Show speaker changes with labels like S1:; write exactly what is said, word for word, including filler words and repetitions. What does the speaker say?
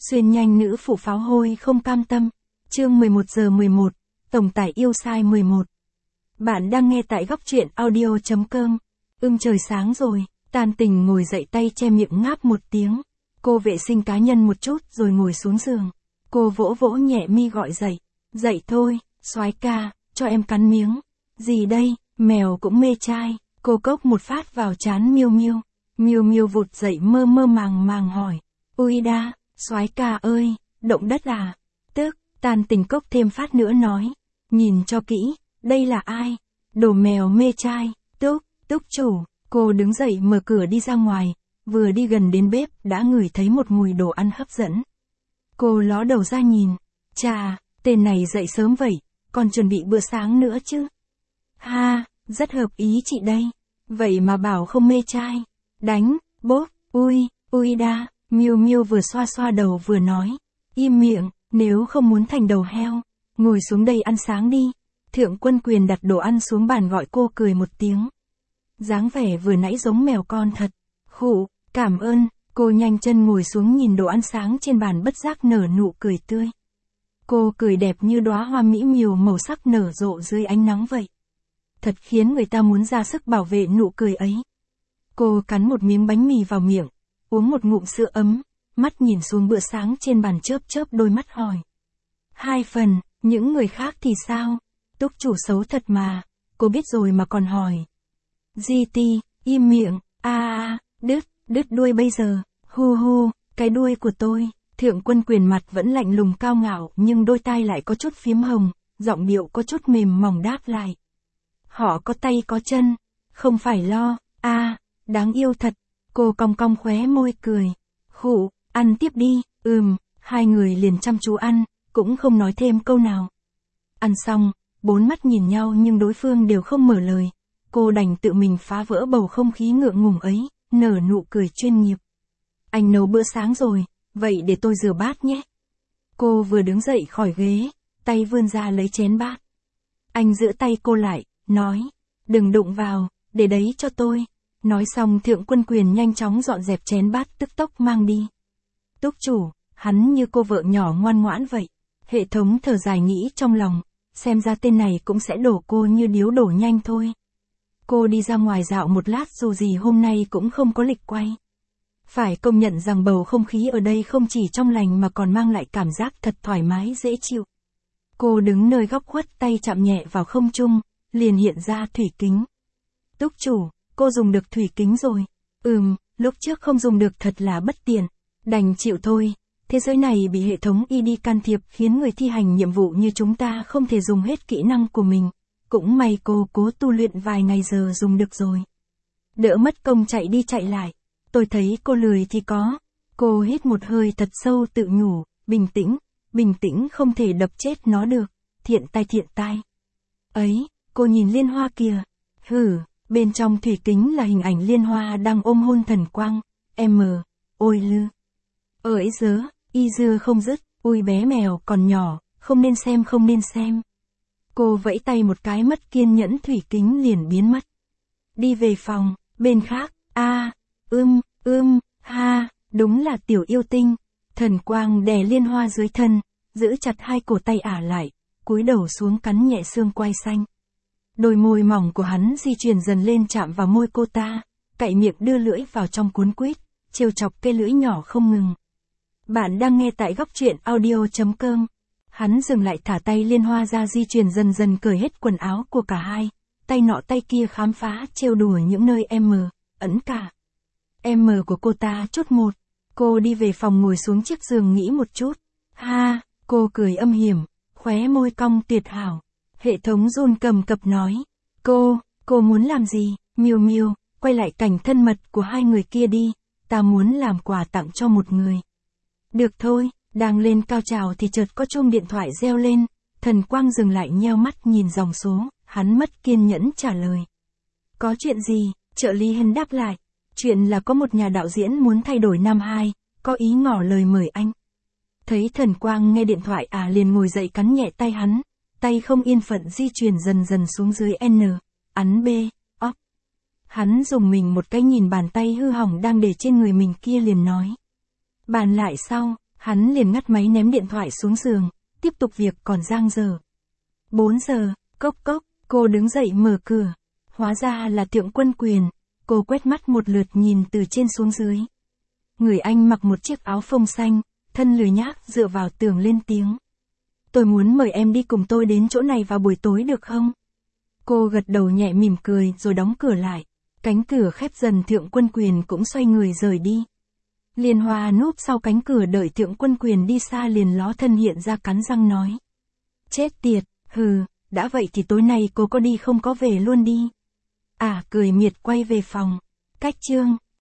S1: Xuyên nhanh nữ phụ pháo hôi không cam tâm. Chương mười một giờ mười một, tổng tải yêu sai mười một. Bạn đang nghe tại góc truyện audio chấm com. Ưm trời sáng rồi, Tan Tình ngồi dậy tay che miệng ngáp một tiếng. Cô vệ sinh cá nhân một chút rồi ngồi xuống giường. Cô vỗ vỗ nhẹ mi gọi dậy. Dậy thôi, soái ca, cho em cắn miếng. Gì đây, mèo cũng mê trai. Cô cốc một phát vào trán Miêu Miêu. Miêu Miêu vụt dậy mơ mơ màng màng hỏi. Ui đa, soái ca ơi, động đất à? Tức, Tan Tình cốc thêm phát nữa nói. Nhìn cho kỹ, đây là ai? Đồ mèo mê trai, Túc, Túc chủ. Cô đứng dậy mở cửa đi ra ngoài, vừa đi gần đến bếp đã ngửi thấy một mùi đồ ăn hấp dẫn. Cô ló đầu ra nhìn. Chà, tên này dậy sớm vậy, còn chuẩn bị bữa sáng nữa chứ? Ha, rất hợp ý chị đây. Vậy mà bảo không mê trai. Đánh, bốp, ui, ui đa. Miêu Miêu vừa xoa xoa đầu vừa nói. Im miệng, nếu không muốn thành đầu heo, ngồi xuống đây ăn sáng đi. Thượng Quân Quyền đặt đồ ăn xuống bàn gọi cô cười một tiếng. Dáng vẻ vừa nãy giống mèo con thật. Khụ, cảm ơn. Cô nhanh chân ngồi xuống nhìn đồ ăn sáng trên bàn bất giác nở nụ cười tươi. Cô cười đẹp như đóa hoa mỹ miều màu sắc nở rộ dưới ánh nắng vậy. Thật khiến người ta muốn ra sức bảo vệ nụ cười ấy. Cô cắn một miếng bánh mì vào miệng, uống một ngụm sữa ấm, mắt nhìn xuống bữa sáng trên bàn chớp chớp đôi mắt hỏi. Hai phần, những người khác thì sao? Túc chủ xấu thật mà, cô biết rồi mà còn hỏi. Di ti, im miệng, a a, đứt, đứt đuôi bây giờ, hu hu, cái đuôi của tôi. Thượng Quân Quyền mặt vẫn lạnh lùng cao ngạo nhưng đôi tai lại có chút phím hồng, giọng điệu có chút mềm mỏng đáp lại. Họ có tay có chân, không phải lo, a, à, đáng yêu thật. Cô cong cong khóe môi cười. Khụ, ăn tiếp đi, ừm, hai người liền chăm chú ăn, cũng không nói thêm câu nào. Ăn xong, bốn mắt nhìn nhau nhưng đối phương đều không mở lời. Cô đành tự mình phá vỡ bầu không khí ngượng ngùng ấy, nở nụ cười chuyên nghiệp. Anh nấu bữa sáng rồi, vậy để tôi rửa bát nhé. Cô vừa đứng dậy khỏi ghế, tay vươn ra lấy chén bát. Anh giữ tay cô lại, nói, đừng đụng vào, để đấy cho tôi. Nói xong Thượng Quân Quyền nhanh chóng dọn dẹp chén bát tức tốc mang đi. Túc chủ, hắn như cô vợ nhỏ ngoan ngoãn vậy. Hệ thống thở dài nghĩ trong lòng, xem ra tên này cũng sẽ đổ cô như điếu đổ nhanh thôi. Cô đi ra ngoài dạo một lát dù gì hôm nay cũng không có lịch quay. Phải công nhận rằng bầu không khí ở đây không chỉ trong lành mà còn mang lại cảm giác thật thoải mái dễ chịu. Cô đứng nơi góc khuất tay chạm nhẹ vào không trung, liền hiện ra thủy kính. Túc chủ, cô dùng được thủy kính rồi. Ừm, lúc trước không dùng được thật là bất tiện. Đành chịu thôi, thế giới này bị hệ thống i đê can thiệp khiến người thi hành nhiệm vụ như chúng ta không thể dùng hết kỹ năng của mình. Cũng may cô cố tu luyện vài ngày giờ dùng được rồi. Đỡ mất công chạy đi chạy lại. Tôi thấy cô lười thì có. Cô hít một hơi thật sâu tự nhủ, bình tĩnh, bình tĩnh không thể đập chết nó được. Thiện tai thiện tai. Ấy, cô nhìn Liên Hoa kìa. Hử, bên trong thủy kính là hình ảnh Liên Hoa đang ôm hôn Thần Quang. M, ôi lư. Ơi dớ, y dưa không dứt, ui bé mèo còn nhỏ, không nên xem không nên xem. Cô vẫy tay một cái mất kiên nhẫn thủy kính liền biến mất. Đi về phòng, bên khác, a, ưm, ưm, ha, đúng là tiểu yêu tinh. Thần Quang đè Liên Hoa dưới thân, giữ chặt hai cổ tay ả lại, cúi đầu xuống cắn nhẹ xương quai xanh. Đôi môi mỏng của hắn di chuyển dần lên chạm vào môi cô ta, cạy miệng đưa lưỡi vào trong cuốn quýt, trêu chọc cái lưỡi nhỏ không ngừng. Bạn đang nghe tại góc truyện audio chấm com. Hắn dừng lại thả tay Liên Hoa ra di chuyển dần dần cởi hết quần áo của cả hai, tay nọ tay kia khám phá trêu đùa những nơi M, ẩn cả. M của cô ta chút một. Cô đi về phòng ngồi xuống chiếc giường nghĩ một chút. Ha, cô cười âm hiểm, khóe môi cong tuyệt hảo. Hệ thống run cầm cập nói. Cô, cô muốn làm gì? Miêu Miêu, quay lại cảnh thân mật của hai người kia đi. Ta muốn làm quà tặng cho một người. Được thôi, đang lên cao trào thì chợt có chuông điện thoại reo lên. Thần Quang dừng lại nheo mắt nhìn dòng số, hắn mất kiên nhẫn trả lời. Có chuyện gì? Trợ lý Hân đáp lại. Chuyện là có một nhà đạo diễn muốn thay đổi năm hai, có ý ngỏ lời mời anh. Thấy Thần Quang nghe điện thoại à liền ngồi dậy cắn nhẹ tay hắn, tay không yên phận di chuyển dần dần xuống dưới N, ấn B, óc. Hắn dùng mình một cái nhìn bàn tay hư hỏng đang để trên người mình kia liền nói. Bàn lại sau, Hắn liền ngắt máy ném điện thoại xuống giường, tiếp tục việc còn dang dở. bốn giờ, cốc cốc, cô đứng dậy mở cửa. Hóa ra là Thượng Quân Quyền, cô quét mắt một lượt nhìn từ trên xuống dưới. Người anh mặc một chiếc áo phông xanh, thân lười nhác dựa vào tường lên tiếng. Tôi muốn mời em đi cùng tôi đến chỗ này vào buổi tối được không? Cô gật đầu nhẹ mỉm cười rồi đóng cửa lại. Cánh cửa khép dần, Thượng Quân Quyền cũng xoay người rời đi. Liên Hoa núp sau cánh cửa đợi Thượng Quân Quyền đi xa liền ló thân hiện ra cắn răng nói. Chết tiệt, hừ, đã vậy thì tối nay cô có đi không có về luôn đi. À cười miệt quay về phòng. Cách chương.